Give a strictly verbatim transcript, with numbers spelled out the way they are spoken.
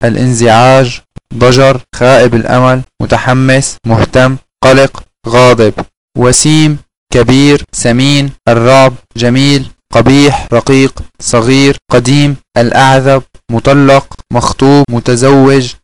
الانزعاج، ضجر، خائب الأمل، متحمس، مهتم، قلق، غاضب. وسيم، كبير، سمين، الرعب، جميل، قبيح، رقيق، صغير، قديم، الأعذب، مطلق، مخطوب، متزوج،